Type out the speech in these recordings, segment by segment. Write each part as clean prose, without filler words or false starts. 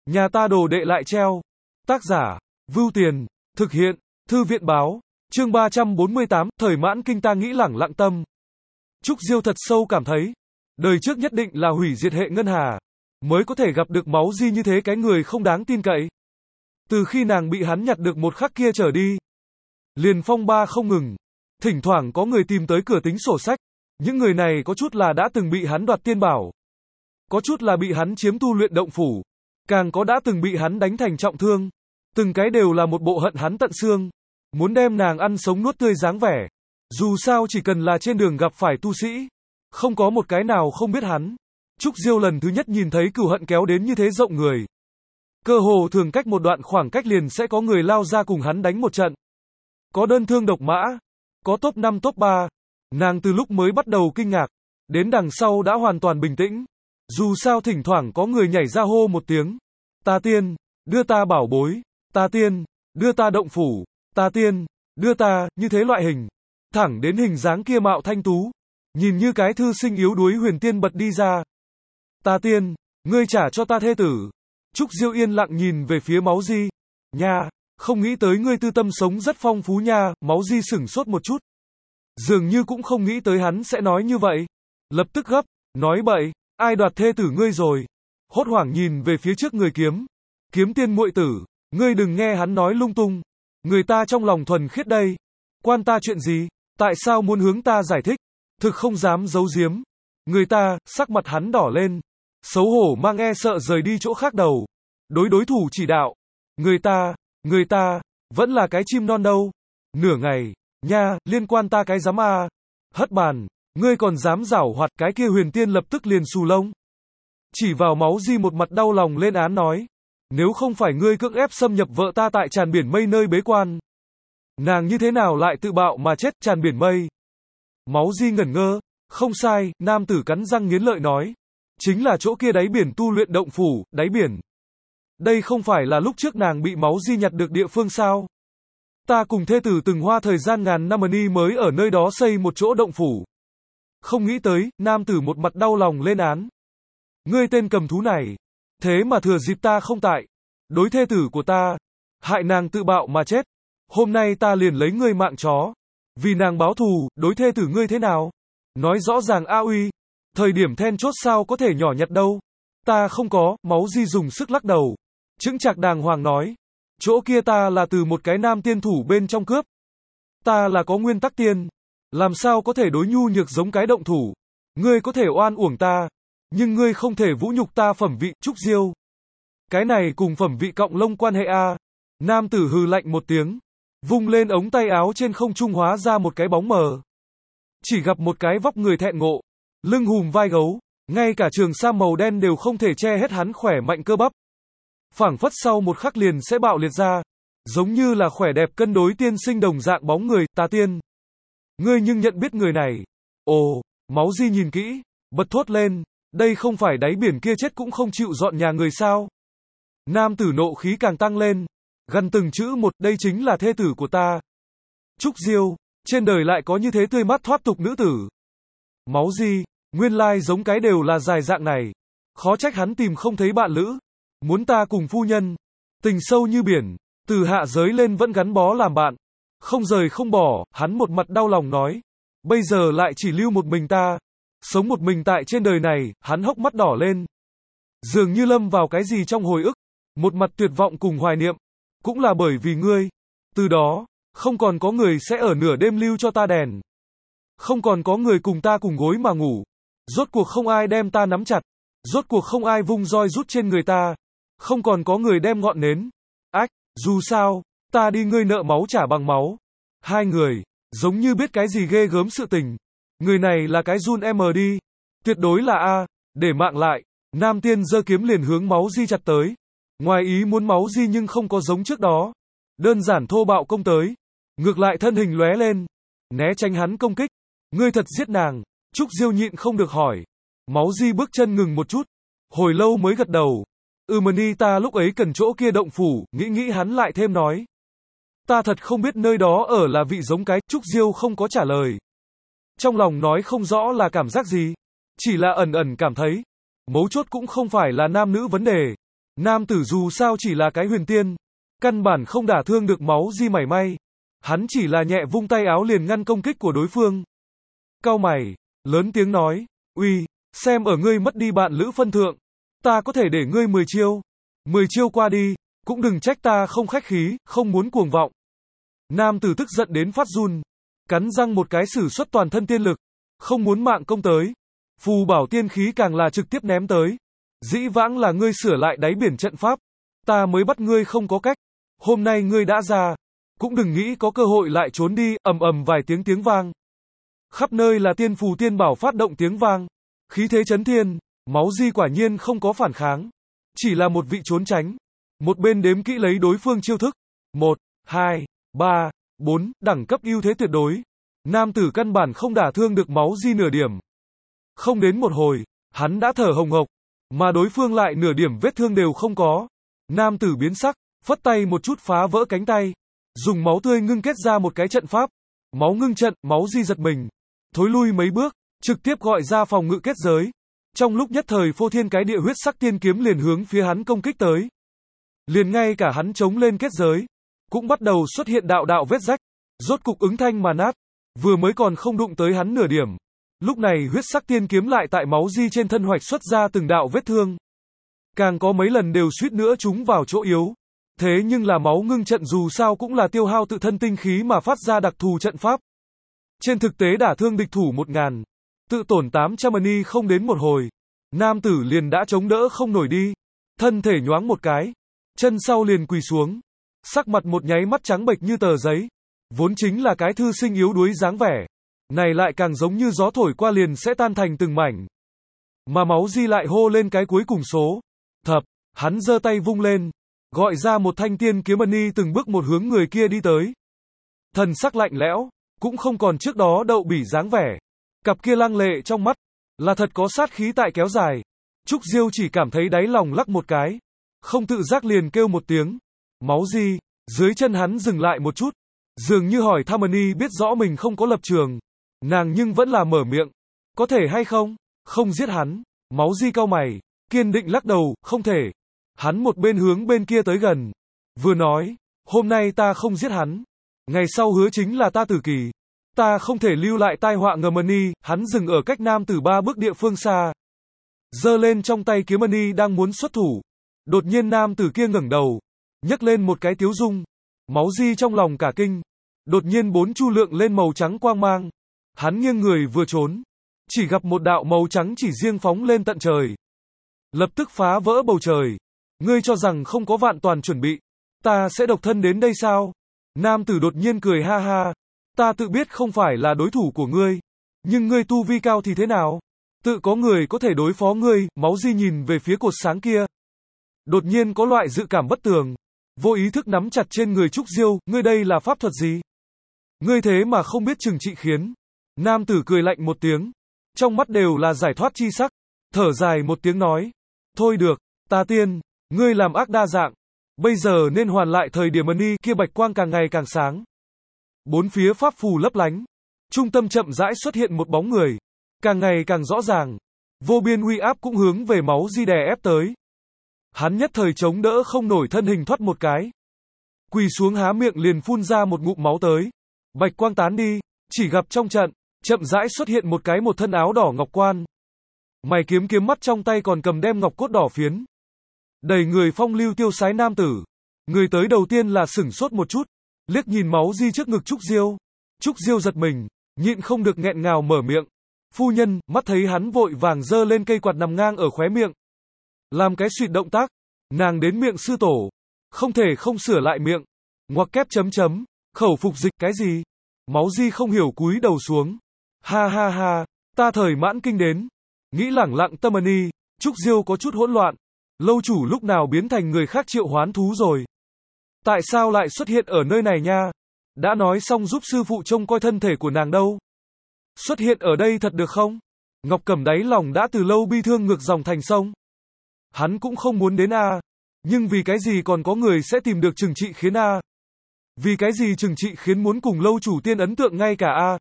Nhà ta đồ đệ lại treo. Tác giả, Vưu Tiền, thực hiện, Thư viện báo, chương 348, thời mãn kinh ta nghĩ lẳng lặng tâm. Trúc Diêu thật sâu cảm thấy, đời trước nhất định là hủy diệt hệ ngân hà, mới có thể gặp được Máu Di như thế cái người không đáng tin cậy. Từ khi nàng bị hắn nhặt được một khắc kia trở đi, liền phong ba không ngừng, thỉnh thoảng có người tìm tới cửa tính sổ sách, những người này có chút là đã từng bị hắn đoạt tiên bảo, có chút là bị hắn chiếm tu luyện động phủ, càng có đã từng bị hắn đánh thành trọng thương, từng cái đều là một bộ hận hắn tận xương, muốn đem nàng ăn sống nuốt tươi dáng vẻ. Dù sao chỉ cần là trên đường gặp phải tu sĩ, không có một cái nào không biết hắn. Trúc Diêu lần thứ nhất nhìn thấy cừu hận kéo đến như thế rộng người. Cơ hồ thường cách một đoạn khoảng cách liền sẽ có người lao ra cùng hắn đánh một trận. Có đơn thương độc mã, có top 5 top 3. Nàng từ lúc mới bắt đầu kinh ngạc, đến đằng sau đã hoàn toàn bình tĩnh. Dù sao thỉnh thoảng có người nhảy ra hô một tiếng. Ta tiên, đưa ta bảo bối. Ta tiên, đưa ta động phủ. Ta tiên, đưa ta, như thế loại hình. Thẳng đến hình dáng kia mạo thanh tú. Nhìn như cái thư sinh yếu đuối huyền tiên bật đi ra. Ta tiên, ngươi trả cho ta thê tử. Trúc Diêu yên lặng nhìn về phía Máu Di. Nha, không nghĩ tới ngươi tư tâm sống rất phong phú nha. Máu Di sửng sốt một chút. Dường như cũng không nghĩ tới hắn sẽ nói như vậy. Lập tức gấp, nói bậy, ai đoạt thê tử ngươi rồi? Hốt hoảng nhìn về phía trước người kiếm. Kiếm tiên muội tử, ngươi đừng nghe hắn nói lung tung. Người ta trong lòng thuần khiết đây. Quan ta chuyện gì? Tại sao muốn hướng ta giải thích? Thực không dám giấu giếm. Người ta, sắc mặt hắn đỏ lên. Xấu hổ mang e sợ rời đi chỗ khác đầu. Đối thủ chỉ đạo. Người ta, vẫn là cái chim non đâu. Nửa ngày, nha, liên quan ta cái dám à. Hất bàn, ngươi còn dám giảo hoạt, cái kia huyền tiên lập tức liền xù lông. Chỉ vào Máu Di một mặt đau lòng lên án nói. Nếu không phải ngươi cưỡng ép xâm nhập vợ ta tại tràn biển mây nơi bế quan. Nàng như thế nào lại tự bạo mà chết tràn biển mây? Máu Di ngẩn ngơ, không sai, nam tử cắn răng nghiến lợi nói. Chính là chỗ kia đáy biển tu luyện động phủ, đáy biển. Đây không phải là lúc trước nàng bị Máu Di nhặt được địa phương sao? Ta cùng thê tử từng hoa thời gian ngàn năm ni mới ở nơi đó xây một chỗ động phủ. Không nghĩ tới, nam tử một mặt đau lòng lên án. Ngươi tên cầm thú này, thế mà thừa dịp ta không tại, đối thê tử của ta, hại nàng tự bạo mà chết. Hôm nay ta liền lấy ngươi mạng chó, vì nàng báo thù, đối thê tử ngươi thế nào? Nói rõ ràng a uy, thời điểm then chốt sao có thể nhỏ nhặt đâu. Ta không có, Máu Di dùng sức lắc đầu. Chững chạc đàng hoàng nói. Chỗ kia ta là từ một cái nam tiên thủ bên trong cướp. Ta là có nguyên tắc tiên. Làm sao có thể đối nhu nhược giống cái động thủ. Ngươi có thể oan uổng ta. Nhưng ngươi không thể vũ nhục ta phẩm vị, Trúc Diêu. Cái này cùng phẩm vị cộng lông quan hệ a. Nam tử hừ lạnh một tiếng. Vung lên ống tay áo trên không trung hóa ra một cái bóng mờ. Chỉ gặp một cái vóc người thẹn ngộ. Lưng hùm vai gấu. Ngay cả trường sam màu đen đều không thể che hết hắn khỏe mạnh cơ bắp. Phảng phất sau một khắc liền sẽ bạo liệt ra. Giống như là khỏe đẹp cân đối tiên sinh đồng dạng bóng người, ta tiên. Ngươi nhưng nhận biết người này. Ồ, Máu Di nhìn kỹ, bật thốt lên. Đây không phải đáy biển kia chết cũng không chịu dọn nhà người sao? Nam tử nộ khí càng tăng lên. Gần từng chữ một, đây chính là thê tử của ta. Trúc Diêu, trên đời lại có như thế tươi mát thoát tục nữ tử. Máu Di, nguyên lai giống cái đều là dài dạng này. Khó trách hắn tìm không thấy bạn lữ. Muốn ta cùng phu nhân. Tình sâu như biển, từ hạ giới lên vẫn gắn bó làm bạn. Không rời không bỏ, hắn một mặt đau lòng nói. Bây giờ lại chỉ lưu một mình ta. Sống một mình tại trên đời này, hắn hốc mắt đỏ lên. Dường như lâm vào cái gì trong hồi ức. Một mặt tuyệt vọng cùng hoài niệm. Cũng là bởi vì ngươi. Từ đó, không còn có người sẽ ở nửa đêm lưu cho ta đèn. Không còn có người cùng ta cùng gối mà ngủ. Rốt cuộc không ai đem ta nắm chặt. Rốt cuộc không ai vung roi rút trên người ta. Không còn có người đem ngọn nến. Ách, dù sao, ta đi ngươi nợ máu trả bằng máu. Hai người, giống như biết cái gì ghê gớm sự tình. Người này là cái run em đi. Tuyệt đối là A, để mạng lại. Nam tiên giơ kiếm liền hướng Máu Di chặt tới. Ngoài ý muốn Máu Di nhưng không có giống trước đó. Đơn giản thô bạo công tới. Ngược lại thân hình lóe lên. Né tránh hắn công kích. Ngươi thật giết nàng. Trúc Diêu nhịn không được hỏi. Máu Di bước chân ngừng một chút. Hồi lâu mới gật đầu. Mani ta lúc ấy cần chỗ kia động phủ. Nghĩ hắn lại thêm nói. Ta thật không biết nơi đó ở là vị giống cái. Trúc Diêu không có trả lời. Trong lòng nói không rõ là cảm giác gì. Chỉ là ẩn ẩn cảm thấy. Mấu chốt cũng không phải là nam nữ vấn đề. Nam tử dù sao chỉ là cái huyền tiên, căn bản không đả thương được Máu Di mảy may. Hắn chỉ là nhẹ vung tay áo liền ngăn công kích của đối phương. Cau mày, lớn tiếng nói, uy, xem ở ngươi mất đi bạn lữ phân thượng, ta có thể để ngươi 10 chiêu. 10 chiêu qua đi, cũng đừng trách ta không khách khí, không muốn cuồng vọng. Nam tử tức giận đến phát run, cắn răng một cái sử xuất toàn thân tiên lực, không muốn mạng công tới. Phù bảo tiên khí càng là trực tiếp ném tới. Dĩ vãng là ngươi sửa lại đáy biển trận pháp, ta mới bắt ngươi không có cách. Hôm nay ngươi đã ra, cũng đừng nghĩ có cơ hội lại trốn đi. Ầm ầm vài tiếng vang. Khắp nơi là tiên phù tiên bảo phát động tiếng vang, khí thế chấn thiên. Máu Di quả nhiên không có phản kháng, chỉ là một vị trốn tránh. Một bên đếm kỹ lấy đối phương chiêu thức. 1, 2, 3, 4, đẳng cấp ưu thế tuyệt đối. Nam tử căn bản không đả thương được Máu Di nửa điểm. Không đến một hồi, hắn đã thở hồng hộc, mà đối phương lại nửa điểm vết thương đều không có. Nam tử biến sắc, phất tay một chút phá vỡ cánh tay, dùng máu tươi ngưng kết ra một cái trận pháp. Máu ngưng trận, Máu Di giật mình, thối lui mấy bước, trực tiếp gọi ra phòng ngự kết giới. Trong lúc nhất thời phô thiên cái địa huyết sắc tiên kiếm liền hướng phía hắn công kích tới. Liền ngay cả hắn chống lên kết giới, cũng bắt đầu xuất hiện đạo đạo vết rách, rốt cục ứng thanh mà nát. Vừa mới còn không đụng tới hắn nửa điểm, lúc này huyết sắc tiên kiếm lại tại Máu Di trên thân hoạch xuất ra từng đạo vết thương. Càng có mấy lần đều suýt nữa trúng vào chỗ yếu. Thế nhưng là máu ngưng trận dù sao cũng là tiêu hao tự thân tinh khí mà phát ra đặc thù trận pháp. Trên thực tế đả thương địch thủ 1000, tự tổn 800 mani không đến một hồi. Nam tử liền đã chống đỡ không nổi đi. Thân thể nhoáng một cái, chân sau liền quỳ xuống. Sắc mặt một nháy mắt trắng bệch như tờ giấy. Vốn chính là cái thư sinh yếu đuối dáng vẻ, này lại càng giống như gió thổi qua liền sẽ tan thành từng mảnh. Mà Máu Di lại hô lên cái cuối cùng số. Thập, hắn giơ tay vung lên, gọi ra một thanh tiên kiếm mani từng bước một hướng người kia đi tới. Thần sắc lạnh lẽo, cũng không còn trước đó đậu bỉ dáng vẻ. Cặp kia lăng lệ trong mắt, là thật có sát khí tại kéo dài. Trúc Diêu chỉ cảm thấy đáy lòng lắc một cái, không tự giác liền kêu một tiếng. Máu Di, dưới chân hắn dừng lại một chút, dường như hỏi thăm mani biết rõ mình không có lập trường. Nàng nhưng vẫn là mở miệng, có thể hay không? Không giết hắn. Máu Di cau mày, kiên định lắc đầu, không thể. Hắn một bên hướng bên kia tới gần, vừa nói, hôm nay ta không giết hắn, ngày sau hứa chính là ta tử kỳ. Ta không thể lưu lại tai họa ngờ mani. Hắn dừng ở cách nam tử 3 bước địa phương xa, giơ lên trong tay kiếm mani đang muốn xuất thủ. Đột nhiên nam tử kia ngẩng đầu, nhấc lên một cái tiếu dung. Máu Di trong lòng cả kinh, đột nhiên 4 chu lượng lên màu trắng quang mang. Hắn nghiêng người vừa trốn, chỉ gặp một đạo màu trắng chỉ riêng phóng lên tận trời, lập tức phá vỡ bầu trời. Ngươi cho rằng không có vạn toàn chuẩn bị, ta sẽ độc thân đến đây sao? Nam tử đột nhiên cười ha ha, ta tự biết không phải là đối thủ của ngươi, nhưng ngươi tu vi cao thì thế nào? Tự có người có thể đối phó ngươi. Máu Di nhìn về phía cột sáng kia, đột nhiên có loại dự cảm bất tường, vô ý thức nắm chặt trên người Trúc Diêu. Ngươi đây là pháp thuật gì? Ngươi thế mà không biết trừng trị khiến. Nam tử cười lạnh một tiếng, trong mắt đều là giải thoát chi sắc, thở dài một tiếng nói, thôi được, ta tiên, ngươi làm ác đa dạng, bây giờ nên hoàn lại thời điểm mani kia. Bạch quang càng ngày càng sáng, bốn phía pháp phù lấp lánh, trung tâm chậm rãi xuất hiện một bóng người, càng ngày càng rõ ràng, vô biên uy áp cũng hướng về Máu Di đè ép tới. Hắn nhất thời chống đỡ không nổi, thân hình thoát một cái, quỳ xuống há miệng liền phun ra một ngụm máu tới. Bạch quang tán đi, chỉ gặp trong trận chậm rãi xuất hiện một cái một thân áo đỏ ngọc quan, mày kiếm kiếm mắt trong tay còn cầm đem ngọc cốt đỏ phiến, đầy người phong lưu tiêu sái nam tử. Người tới đầu tiên là sửng sốt một chút, liếc nhìn Máu Di trước ngực Trúc Diêu. Trúc Diêu giật mình, nhịn không được nghẹn ngào mở miệng. Phu nhân. Mắt thấy hắn vội vàng giơ lên cây quạt nằm ngang ở khóe miệng, làm cái suýt động tác. Nàng đến miệng sư tổ, không thể không sửa lại miệng, ngoặc kép chấm chấm, khẩu phục dịch cái gì? Máu Di không hiểu cúi đầu xuống. Ha ha ha, ta thời mãn kinh đến, nghĩ lẳng lặng tâm mani. Trúc Diêu có chút hỗn loạn, lâu chủ lúc nào biến thành người khác triệu hoán thú rồi? Tại sao lại xuất hiện ở nơi này nha? Đã nói xong giúp sư phụ trông coi thân thể của nàng đâu. Xuất hiện ở đây thật được không? Ngọc Cẩm đáy lòng đã từ lâu bi thương ngược dòng thành sông. Hắn cũng không muốn đến a, nhưng vì cái gì còn có người sẽ tìm được Trừng Trị Khiến a? Vì cái gì Trừng Trị Khiến muốn cùng lâu chủ tiên ấn tượng ngay cả a?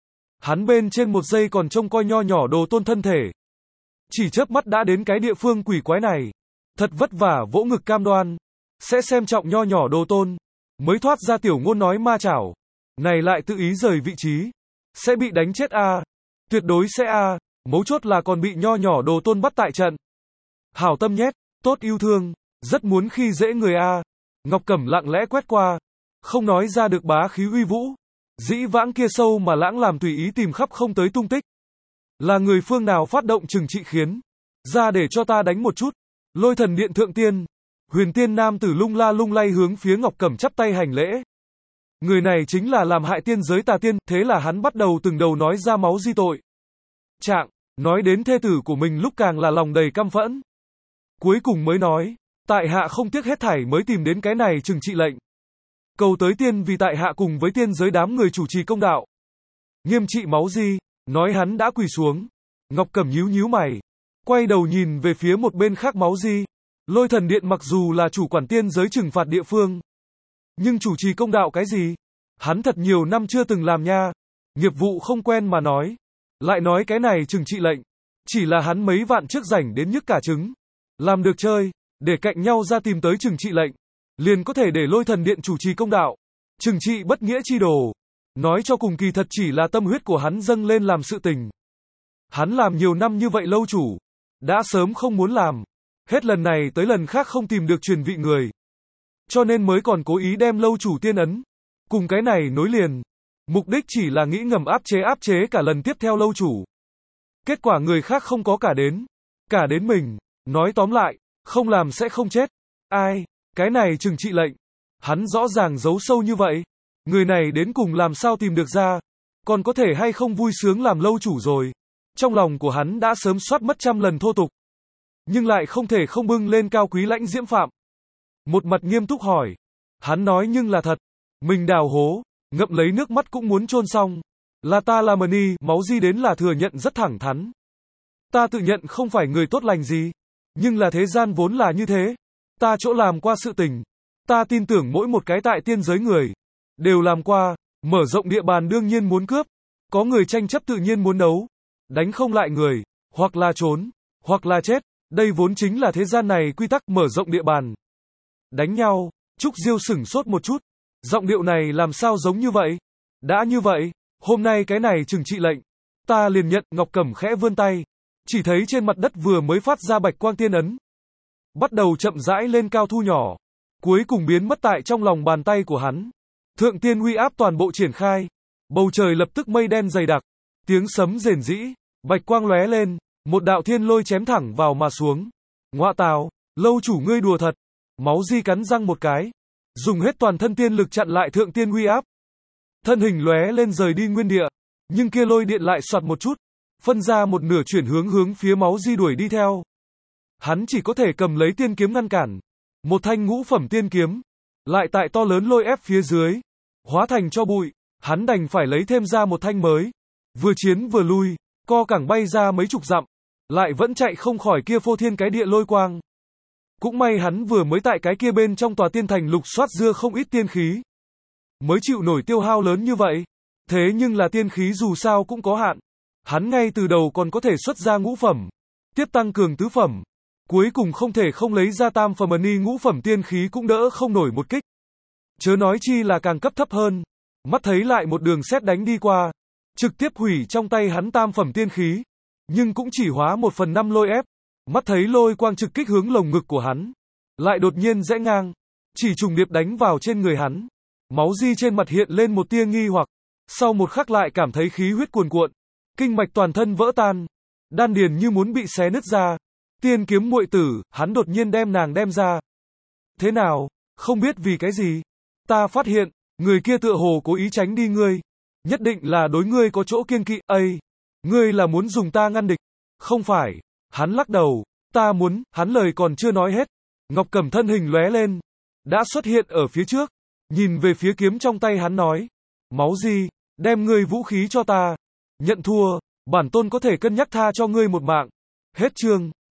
Hắn bên trên một giây còn trông coi nho nhỏ đồ tôn thân thể, chỉ chớp mắt đã đến cái địa phương quỷ quái này. thật vất vả vỗ ngực cam đoan, sẽ xem trọng nho nhỏ đồ tôn, mới thoát ra tiểu ngôn nói ma chảo, này lại tự ý rời vị trí, sẽ bị đánh chết a, tuyệt đối sẽ a, mấu chốt là còn bị nho nhỏ đồ tôn bắt tại trận. Hảo tâm nhét, tốt yêu thương, rất muốn khi dễ người a. Ngọc Cẩm lặng lẽ quét qua, không nói ra được bá khí uy vũ, dĩ vãng kia sâu mà lãng làm tùy ý tìm khắp không tới tung tích. Là người phương nào phát động trừng trị khiến, ra để cho ta đánh một chút. Lôi thần điện thượng tiên, huyền tiên nam tử lung la lung lay hướng phía Ngọc Cẩm chắp tay hành lễ. Người này chính là làm hại tiên giới tà tiên, thế là hắn bắt đầu từng đầu nói ra máu di tội. Trạng, nói đến thê tử của mình lúc càng là lòng đầy căm phẫn. Cuối cùng mới nói, tại hạ không tiếc hết thảy mới tìm đến cái này trừng trị lệnh. Cầu tới tiên vì tại hạ cùng với tiên giới đám người chủ trì công đạo. Nghiêm trị máu di, nói hắn đã quỳ xuống. Ngọc Cẩm nhíu nhíu mày, quay đầu nhìn về phía một bên khác máu di. Lôi thần điện mặc dù là chủ quản tiên giới trừng phạt địa phương, nhưng chủ trì công đạo cái gì? Hắn thật nhiều năm chưa từng làm nha. Nghiệp vụ không quen mà nói. Lại nói cái này trừng trị lệnh. Chỉ là hắn mấy vạn trước rảnh đến nhức cả trứng. Làm được chơi, để cạnh nhau ra tìm tới trừng trị lệnh. Liền có thể để lôi thần điện chủ trì công đạo. Trừng trị bất nghĩa chi đồ. Nói cho cùng kỳ thật chỉ là tâm huyết của hắn dâng lên làm sự tình. Hắn làm nhiều năm như vậy lâu chủ. Đã sớm không muốn làm. Hết lần này tới lần khác không tìm được truyền vị người. Cho nên mới còn cố ý đem lâu chủ tiên ấn. Cùng cái này nối liền. Mục đích chỉ là nghĩ ngầm áp chế cả lần tiếp theo lâu chủ. Kết quả người khác không có cả đến. Cả đến mình. Nói tóm lại, không làm sẽ không chết. Ai? Cái này trừng trị lệnh. Hắn rõ ràng giấu sâu như vậy. Người này đến cùng làm sao tìm được ra. Còn có thể hay không vui sướng làm lâu chủ rồi. Trong lòng của hắn đã sớm soát mất trăm lần thô tục. Nhưng lại không thể không bưng lên cao quý lãnh diễm phạm. Một mặt nghiêm túc hỏi. Hắn nói nhưng là thật. Mình đào hố, ngậm lấy nước mắt cũng muốn chôn xong. Là ta là Mani, máu di đến là thừa nhận rất thẳng thắn. Ta tự nhận không phải người tốt lành gì. Nhưng là thế gian vốn là như thế. Ta chỗ làm qua sự tình. Ta tin tưởng mỗi một cái tại tiên giới người. Đều làm qua, mở rộng địa bàn đương nhiên muốn cướp. Có người tranh chấp tự nhiên muốn đấu. Đánh không lại người, hoặc là trốn, hoặc là chết. Đây vốn chính là thế gian này quy tắc mở rộng địa bàn. Đánh nhau, Trúc Diêu sửng sốt một chút. Giọng điệu này làm sao giống như vậy? Đã như vậy, hôm nay cái này trừng trị lệnh. Ta liền nhận. Ngọc Cẩm khẽ vươn tay. Chỉ thấy trên mặt đất vừa mới phát ra bạch quang tiên ấn. Bắt đầu chậm rãi lên cao thu nhỏ. Cuối cùng biến mất tại trong lòng bàn tay của hắn. Thượng tiên uy áp toàn bộ triển khai. Bầu trời lập tức mây đen dày đặc. Tiếng sấm rền rĩ. Bạch quang lóe lên. Một đạo thiên lôi chém thẳng vào mà xuống. Ngoạ tào, lâu chủ ngươi đùa thật. Máu di cắn răng một cái. Dùng hết toàn thân tiên lực chặn lại thượng tiên uy áp. Thân hình lóe lên rời đi nguyên địa. Nhưng kia lôi điện lại soạt một chút. Phân ra một nửa chuyển hướng phía máu di đuổi đi theo. Hắn chỉ có thể cầm lấy tiên kiếm ngăn cản. Một thanh ngũ phẩm tiên kiếm. Lại tại to lớn lôi ép phía dưới. Hóa thành cho bụi. Hắn đành phải lấy thêm ra một thanh mới. Vừa chiến vừa lui. Co cẳng bay ra mấy chục dặm. Lại vẫn chạy không khỏi kia phô thiên cái địa lôi quang. Cũng may hắn vừa mới tại cái kia bên trong tòa tiên thành lục soát dưa không ít tiên khí. Mới chịu nổi tiêu hao lớn như vậy. Thế nhưng là tiên khí dù sao cũng có hạn. Hắn ngay từ đầu còn có thể xuất ra ngũ phẩm. Tiếp tăng cường tứ phẩm. Cuối cùng không thể không lấy ra tam phẩm ni ngũ phẩm tiên khí cũng đỡ không nổi một kích. Chớ nói chi là càng cấp thấp hơn. Mắt thấy lại một đường sét đánh đi qua. Trực tiếp hủy trong tay hắn tam phẩm tiên khí. Nhưng cũng chỉ hóa 1/5 lôi ép. Mắt thấy lôi quang trực kích hướng lồng ngực của hắn. Lại đột nhiên rẽ ngang. Chỉ trùng điệp đánh vào trên người hắn. Máu di trên mặt hiện lên một tia nghi hoặc. Sau một khắc lại cảm thấy khí huyết cuồn cuộn. Kinh mạch toàn thân vỡ tan. Đan điền như muốn bị xé nứt ra. Tiên kiếm muội tử, hắn đột nhiên đem nàng đem ra. Thế nào, không biết vì cái gì. Ta phát hiện, người kia tựa hồ cố ý tránh đi ngươi. Nhất định là đối ngươi có chỗ kiêng kỵ. Ây, ngươi là muốn dùng ta ngăn địch. Không phải. Hắn lắc đầu. Ta muốn, hắn lời còn chưa nói hết. Ngọc Cẩm thân hình lóe lên. Đã xuất hiện ở phía trước. Nhìn về phía kiếm trong tay hắn nói. Máu di, đem ngươi vũ khí cho ta. Nhận thua, bản tôn có thể cân nhắc tha cho ngươi một mạng. Hết chương.